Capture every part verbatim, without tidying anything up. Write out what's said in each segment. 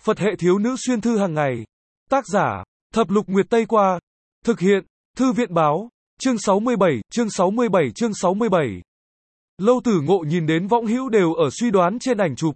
Phật hệ thiếu nữ xuyên thư hàng ngày. Tác giả, Thập Lục Nguyệt Tây Qua. Thực hiện, Thư viện Báo. Chương sáu mươi bảy, chương sáu mươi bảy, chương sáu mươi bảy. Lâu Tử Ngộ nhìn đến Võng Hữu đều ở suy đoán trên ảnh chụp.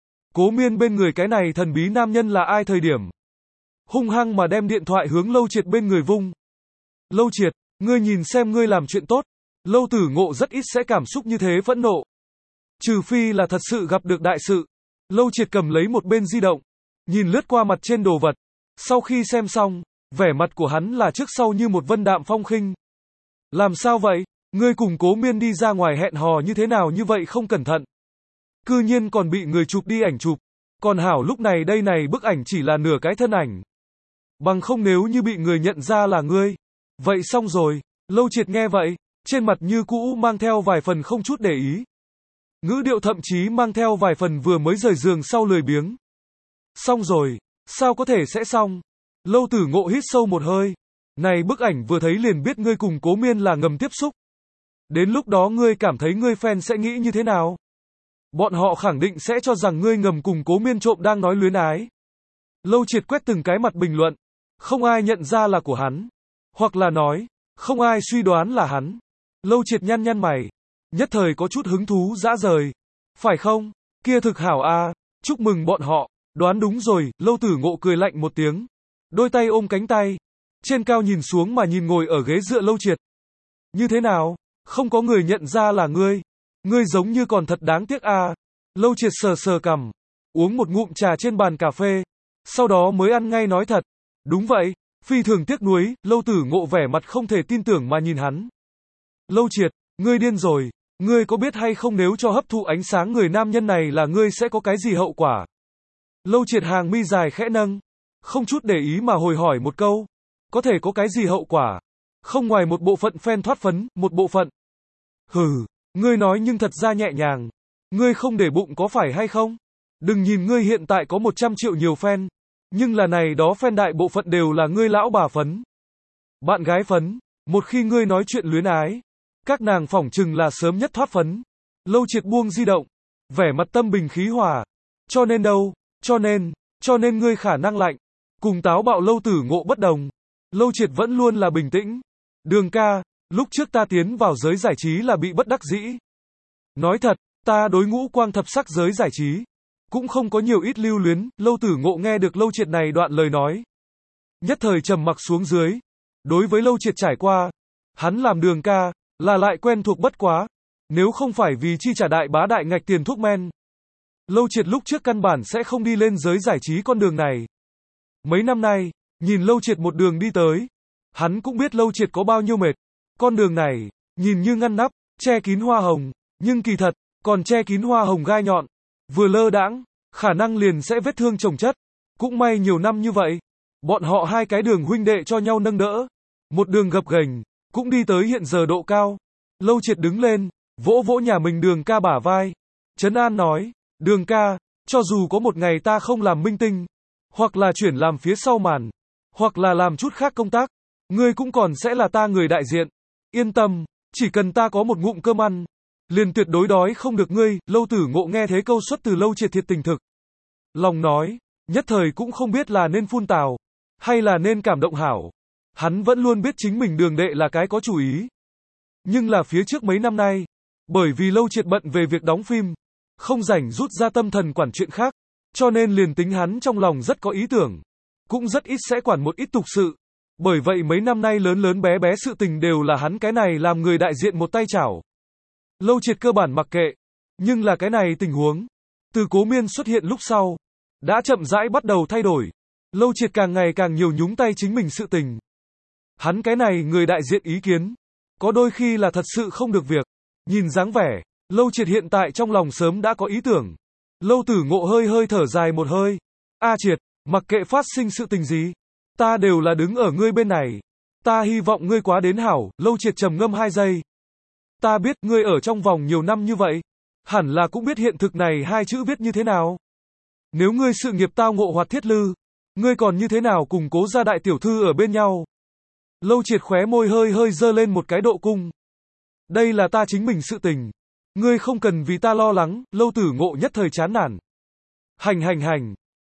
Cố Miên bên người cái này thần bí nam nhân là ai thời điểm. Hung hăng mà đem điện thoại hướng Lâu Triệt bên người vung. Lâu Triệt, ngươi nhìn xem ngươi làm chuyện tốt. Lâu Tử Ngộ rất ít sẽ cảm xúc như thế phẫn nộ. Trừ phi là thật sự gặp được đại sự. Lâu Triệt cầm lấy một bên di động, nhìn lướt qua mặt trên đồ vật. Sau khi xem xong, vẻ mặt của hắn là trước sau như một vân đạm phong khinh. Làm sao vậy? Ngươi cùng Cố Miên đi ra ngoài hẹn hò như thế nào như vậy không cẩn thận. Cư nhiên còn bị người chụp đi ảnh chụp. Còn hảo lúc này đây này bức ảnh chỉ là nửa cái thân ảnh. Bằng không nếu như bị người nhận ra là ngươi. Vậy xong rồi. Lâu Triệt nghe vậy, trên mặt như cũ mang theo vài phần không chút để ý. Ngữ điệu thậm chí mang theo vài phần vừa mới rời giường sau lười biếng. Xong rồi, sao có thể sẽ xong? Lâu Tử Ngộ hít sâu một hơi. Này bức ảnh vừa thấy liền biết ngươi cùng Cố Miên là ngầm tiếp xúc. Đến lúc đó ngươi cảm thấy ngươi fan sẽ nghĩ như thế nào? Bọn họ khẳng định sẽ cho rằng ngươi ngầm cùng Cố Miên trộm đang nói luyến ái. Lâu Triệt quét từng cái mặt bình luận. Không ai nhận ra là của hắn. Hoặc là nói, không ai suy đoán là hắn. Lâu Triệt nhăn nhăn mày. Nhất thời có chút hứng thú dã rời. Phải không? Kia thực hảo a, chúc mừng bọn họ. Đoán đúng rồi. Lâu Tử Ngộ cười lạnh một tiếng. Đôi tay ôm cánh tay. Trên cao nhìn xuống mà nhìn ngồi ở ghế dựa Lâu Triệt. Như thế nào? Không có người nhận ra là ngươi. Ngươi giống như còn thật đáng tiếc a. Lâu Triệt sờ sờ cằm. Uống một ngụm trà trên bàn cà phê. Sau đó mới ăn ngay nói thật. Đúng vậy. Phi thường tiếc nuối. Lâu Tử Ngộ vẻ mặt không thể tin tưởng mà nhìn hắn. Lâu Triệt, ngươi điên rồi. Ngươi có biết hay không nếu cho hấp thụ ánh sáng người nam nhân này là ngươi sẽ có cái gì hậu quả? Lâu Triệt hàng mi dài khẽ nâng. Không chút để ý mà hồi hỏi một câu. Có thể có cái gì hậu quả? Không ngoài một bộ phận fan thoát phấn, một bộ phận. Hừ, ngươi nói nhưng thật ra nhẹ nhàng. Ngươi không để bụng có phải hay không? Đừng nhìn ngươi hiện tại có một trăm triệu nhiều fan. Nhưng là này đó fan đại bộ phận đều là ngươi lão bà phấn. Bạn gái phấn. Một khi ngươi nói chuyện luyến ái, các nàng phỏng chừng là sớm nhất thoát phấn. Lâu Triệt buông di động. Vẻ mặt tâm bình khí hòa. Cho nên đâu? Cho nên, cho nên ngươi khả năng lạnh. Cùng táo bạo Lâu Tử Ngộ bất đồng. Lâu Triệt vẫn luôn là bình tĩnh. Đường ca, lúc trước ta tiến vào giới giải trí là bị bất đắc dĩ. Nói thật, ta đối ngũ quang thập sắc giới giải trí cũng không có nhiều ít lưu luyến. Lâu Tử Ngộ nghe được Lâu Triệt này đoạn lời nói, nhất thời trầm mặc xuống dưới. Đối với Lâu Triệt trải qua, hắn làm đường ca là lại quen thuộc bất quá. Nếu không phải vì chi trả đại bá đại ngạch tiền thuốc men, Lâu Triệt lúc trước căn bản sẽ không đi lên giới giải trí con đường này. Mấy năm nay, nhìn Lâu Triệt một đường đi tới, hắn cũng biết Lâu Triệt có bao nhiêu mệt. Con đường này, nhìn như ngăn nắp, che kín hoa hồng, nhưng kỳ thật, còn che kín hoa hồng gai nhọn. Vừa lơ đãng, khả năng liền sẽ vết thương chồng chất. Cũng may nhiều năm như vậy, bọn họ hai cái đường huynh đệ cho nhau nâng đỡ. Một đường gập ghềnh, cũng đi tới hiện giờ độ cao. Lâu Triệt đứng lên, vỗ vỗ nhà mình đường ca bả vai. Trấn an nói, đường ca, cho dù có một ngày ta không làm minh tinh, hoặc là chuyển làm phía sau màn, hoặc là làm chút khác công tác, ngươi cũng còn sẽ là ta người đại diện. Yên tâm, chỉ cần ta có một ngụm cơm ăn, liền tuyệt đối đói không được ngươi. Lâu Tử Ngộ nghe thế câu xuất từ Lâu Triệt thiệt tình thực lòng nói, nhất thời cũng không biết là nên phun tào, hay là nên cảm động hảo. Hắn vẫn luôn biết chính mình đường đệ là cái có chủ ý. Nhưng là phía trước mấy năm nay, bởi vì Lâu Triệt bận về việc đóng phim, không rảnh rút ra tâm thần quản chuyện khác, cho nên liền tính hắn trong lòng rất có ý tưởng, cũng rất ít sẽ quản một ít tục sự. Bởi vậy mấy năm nay lớn lớn bé bé sự tình đều là hắn cái này làm người đại diện một tay chảo. Lâu Triệt cơ bản mặc kệ. Nhưng là cái này tình huống, từ Cố Miên xuất hiện lúc sau, đã chậm rãi bắt đầu thay đổi. Lâu Triệt càng ngày càng nhiều nhúng tay chính mình sự tình. Hắn cái này người đại diện ý kiến, có đôi khi là thật sự không được việc. Nhìn dáng vẻ, Lâu Triệt hiện tại trong lòng sớm đã có ý tưởng. Lâu Tử Ngộ hơi hơi thở dài một hơi. A Triệt, mặc kệ phát sinh sự tình gì, ta đều là đứng ở ngươi bên này. Ta hy vọng ngươi quá đến hảo. Lâu Triệt trầm ngâm hai giây. Ta biết ngươi ở trong vòng nhiều năm như vậy, hẳn là cũng biết hiện thực này hai chữ viết như thế nào. Nếu ngươi sự nghiệp tao ngộ hoạt thiết lư, ngươi còn như thế nào cùng Cố gia đại tiểu thư ở bên nhau? Lâu Triệt khóe môi hơi hơi dơ lên một cái độ cung. Đây là ta chính mình sự tình. Ngươi không cần vì ta lo lắng. Lâu Tử Ngộ nhất thời chán nản. Hành hành hành,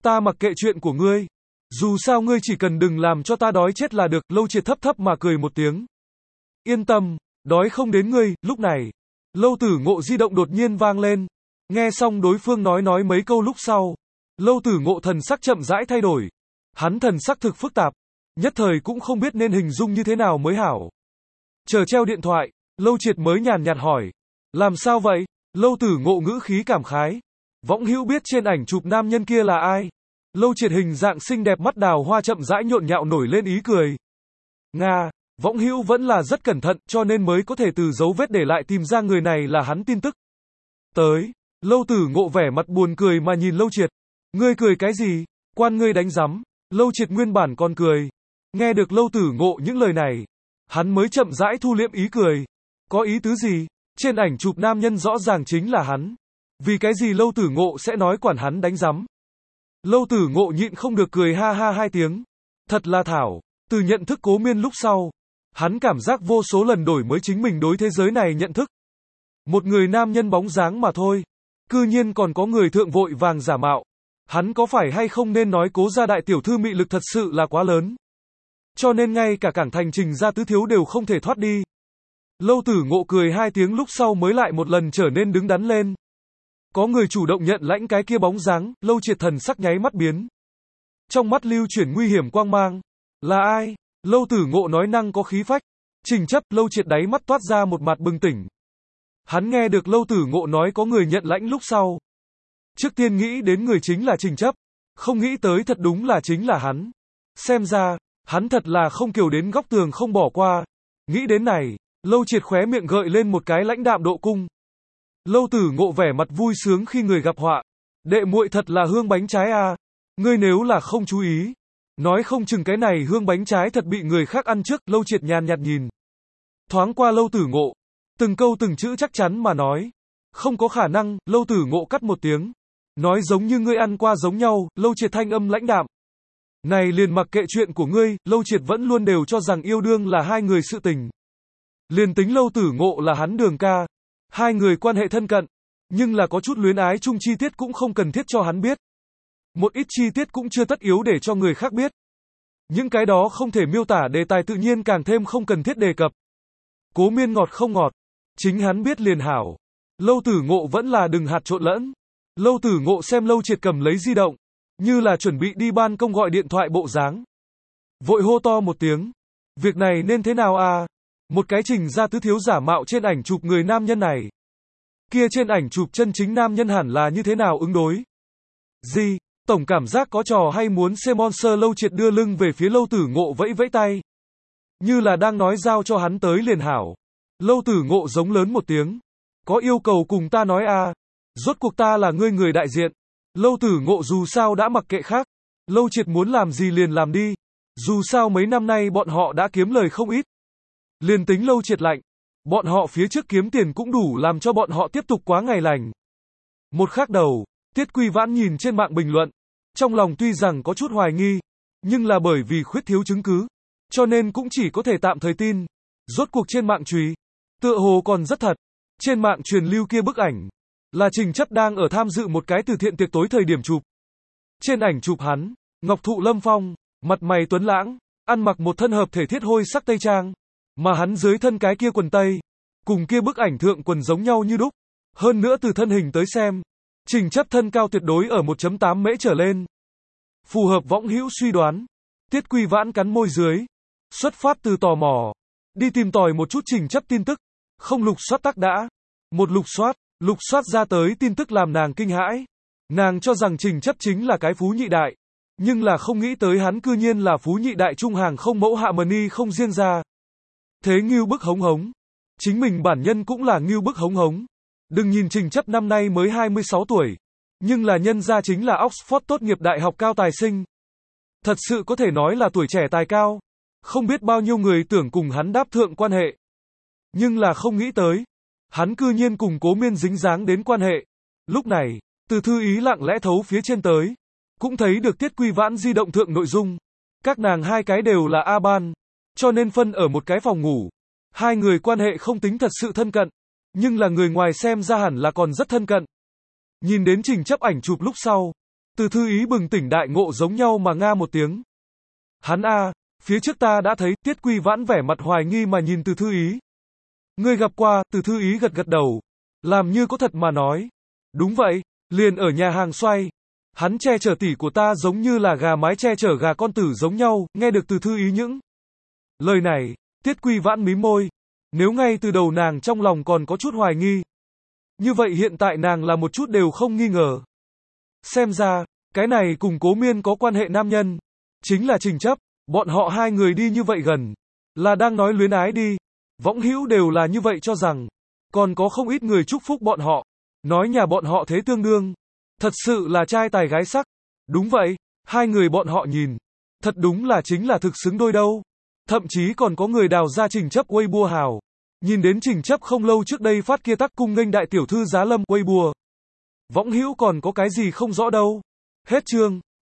Ta mặc kệ chuyện của ngươi. Dù sao ngươi chỉ cần đừng làm cho ta đói chết là được. Lâu Triệt thấp thấp mà cười một tiếng. Yên tâm, đói không đến ngươi. Lúc này, Lâu Tử Ngộ di động đột nhiên vang lên. Nghe xong đối phương nói nói mấy câu lúc sau, Lâu Tử Ngộ thần sắc chậm rãi thay đổi. Hắn thần sắc thực phức tạp, nhất thời cũng không biết nên hình dung như thế nào mới hảo. Chờ treo điện thoại, Lâu Triệt mới nhàn nhạt hỏi. Làm sao vậy? Lâu Tử Ngộ ngữ khí cảm khái. Võng Hữu biết trên ảnh chụp nam nhân kia là ai? Lâu Triệt hình dạng xinh đẹp mắt đào hoa chậm rãi nhộn nhạo nổi lên ý cười. Nga, Võng Hữu vẫn là rất cẩn thận cho nên mới có thể từ dấu vết để lại tìm ra người này là hắn tin tức. Tới, Lâu Tử Ngộ vẻ mặt buồn cười mà nhìn Lâu Triệt. Ngươi cười cái gì? Quan ngươi đánh rắm. Lâu Triệt nguyên bản còn cười. Nghe được Lâu Tử Ngộ những lời này, hắn mới chậm rãi thu liễm ý cười. Có ý tứ gì? Trên ảnh chụp nam nhân rõ ràng chính là hắn. Vì cái gì Lâu Tử Ngộ sẽ nói quản hắn đánh rắm? Lâu Tử Ngộ nhịn không được cười ha ha hai tiếng. Thật là thảo, từ nhận thức Cố Miên lúc sau, hắn cảm giác vô số lần đổi mới chính mình đối thế giới này nhận thức. Một người nam nhân bóng dáng mà thôi, cư nhiên còn có người thượng vội vàng giả mạo. Hắn có phải hay không nên nói Cố gia đại tiểu thư mị lực thật sự là quá lớn. Cho nên ngay cả Cảng Thành Trình gia tứ thiếu đều không thể thoát đi. Lâu Tử Ngộ cười hai tiếng lúc sau mới lại một lần trở nên đứng đắn lên. Có người chủ động nhận lãnh cái kia bóng dáng, Lâu Triệt thần sắc nháy mắt biến. Trong mắt lưu chuyển nguy hiểm quang mang. Là ai? Lâu Tử Ngộ nói năng có khí phách. Trình Chấp. Lâu Triệt đáy mắt toát ra một mặt bừng tỉnh. Hắn nghe được Lâu Tử Ngộ nói có người nhận lãnh lúc sau. Trước tiên nghĩ đến người chính là Trình Chấp. Không nghĩ tới thật đúng là chính là hắn. Xem ra, hắn thật là không kiều đến góc tường không bỏ qua. Nghĩ đến này, Lâu Triệt khóe miệng gợi lên một cái lãnh đạm độ cung. Lâu Tử Ngộ vẻ mặt vui sướng khi người gặp họa. Đệ muội thật là hương bánh trái a. Ngươi nếu là không chú ý, nói không chừng cái này hương bánh trái thật bị người khác ăn trước. Lâu Triệt nhàn nhạt nhìn thoáng qua Lâu Tử Ngộ, từng câu từng chữ chắc chắn mà nói. Không có khả năng. Lâu Tử Ngộ cắt một tiếng, nói giống như ngươi ăn qua giống nhau. Lâu Triệt thanh âm lãnh đạm. Này liền mặc kệ chuyện của ngươi. Lâu Triệt vẫn luôn đều cho rằng yêu đương là hai người sự tình. Liền tính Lâu Tử Ngộ là hắn đường ca, hai người quan hệ thân cận, nhưng là có chút luyến ái chung chi tiết cũng không cần thiết cho hắn biết. Một ít chi tiết cũng chưa tất yếu để cho người khác biết. Những cái đó không thể miêu tả đề tài tự nhiên càng thêm không cần thiết đề cập. Cố Miên ngọt không ngọt, chính hắn biết liền hảo. Lâu Tử Ngộ vẫn là đừng hạt trộn lẫn. Lâu Tử Ngộ xem Lâu Triệt cầm lấy di động, như là chuẩn bị đi ban công gọi điện thoại bộ dáng. Vội hô to một tiếng. Việc này nên thế nào à? Một cái Trình gia tứ thiếu giả mạo trên ảnh chụp người nam nhân này. Kia trên ảnh chụp chân chính nam nhân hẳn là như thế nào ứng đối? Gì? Tổng cảm giác có trò hay muốn xem monster. Lâu Triệt đưa lưng về phía Lâu Tử Ngộ vẫy vẫy tay. Như là đang nói giao cho hắn tới liền hảo. Lâu Tử Ngộ giống lớn một tiếng. Có yêu cầu cùng ta nói à? Rốt cuộc ta là ngươi người đại diện. Lâu Tử Ngộ dù sao đã mặc kệ khác. Lâu Triệt muốn làm gì liền làm đi. Dù sao mấy năm nay bọn họ đã kiếm lời không ít. Liền tính Lâu Triệt lạnh, bọn họ phía trước kiếm tiền cũng đủ làm cho bọn họ tiếp tục quá ngày lành. Một khắc đầu, Tiết Quy Vãn nhìn trên mạng bình luận, trong lòng tuy rằng có chút hoài nghi, nhưng là bởi vì khuyết thiếu chứng cứ, cho nên cũng chỉ có thể tạm thời tin. Rốt cuộc trên mạng chùy, tựa hồ còn rất thật. Trên mạng truyền lưu kia bức ảnh, là Trình Chấp đang ở tham dự một cái từ thiện tiệc tối thời điểm chụp. Trên ảnh chụp hắn, ngọc thụ lâm phong, mặt mày tuấn lãng, ăn mặc một thân hợp thể thiết hôi sắc tây trang. Mà hắn dưới thân cái kia quần tây, cùng kia bức ảnh thượng quần giống nhau như đúc. Hơn nữa từ thân hình tới xem, Trình Chấp thân cao tuyệt đối ở một phẩy tám mễ trở lên. Phù hợp Võng Hữu suy đoán. Tiết Quy Vãn cắn môi dưới. Xuất phát từ tò mò. Đi tìm tòi một chút Trình Chấp tin tức. Không lục soát tắc đã. Một lục soát, lục soát ra tới tin tức làm nàng kinh hãi. Nàng cho rằng Trình Chấp chính là cái phú nhị đại. Nhưng là không nghĩ tới hắn cư nhiên là phú nhị đại trung hàng không mẫu hạ mần y không riêng ra. Thế ngưu bức hống hống. Chính mình bản nhân cũng là ngưu bức hống hống. Đừng nhìn Trình Chấp năm nay mới hai mươi sáu tuổi. Nhưng là nhân gia chính là Oxford tốt nghiệp đại học cao tài sinh. Thật sự có thể nói là tuổi trẻ tài cao. Không biết bao nhiêu người tưởng cùng hắn đáp thượng quan hệ. Nhưng là không nghĩ tới. Hắn cư nhiên cùng Cố Miên dính dáng đến quan hệ. Lúc này, từ thư ý lặng lẽ thấu phía trên tới. Cũng thấy được Tiết Quy Vãn di động thượng nội dung. Các nàng hai cái đều là A ban. Cho nên phân ở một cái phòng ngủ. Hai người quan hệ không tính thật sự thân cận. Nhưng là người ngoài xem ra hẳn là còn rất thân cận. Nhìn đến Trình Chấp ảnh chụp lúc sau. Từ Thư Ý bừng tỉnh đại ngộ giống nhau mà nga một tiếng. Hắn a, phía trước ta đã thấy, Tiết Quy Vãn vẻ mặt hoài nghi mà nhìn Từ Thư Ý. Ngươi gặp qua, Từ Thư Ý gật gật đầu, làm như có thật mà nói. Đúng vậy, liền ở nhà hàng xoay. Hắn che chở tỷ của ta giống như là gà mái che chở gà con tử giống nhau, nghe được Từ Thư Ý những lời này, Tiết Quy Vãn mím môi. Nếu ngay từ đầu nàng trong lòng còn có chút hoài nghi, như vậy hiện tại nàng là một chút đều không nghi ngờ. Xem ra, cái này cùng Cố Miên có quan hệ nam nhân, chính là Trình Chấp, bọn họ hai người đi như vậy gần, là đang nói luyến ái đi. Võng Hữu đều là như vậy cho rằng, còn có không ít người chúc phúc bọn họ, nói nhà bọn họ thế tương đương, thật sự là trai tài gái sắc. Đúng vậy, hai người bọn họ nhìn, thật đúng là chính là thực xứng đôi đâu. Thậm chí còn có người đào ra Trình Chấp Weibo hào, nhìn đến Trình Chấp không lâu trước đây phát kia tắc cung nghênh đại tiểu thư giá lâm Weibo. Võng Hữu còn có cái gì không rõ đâu. Hết chương.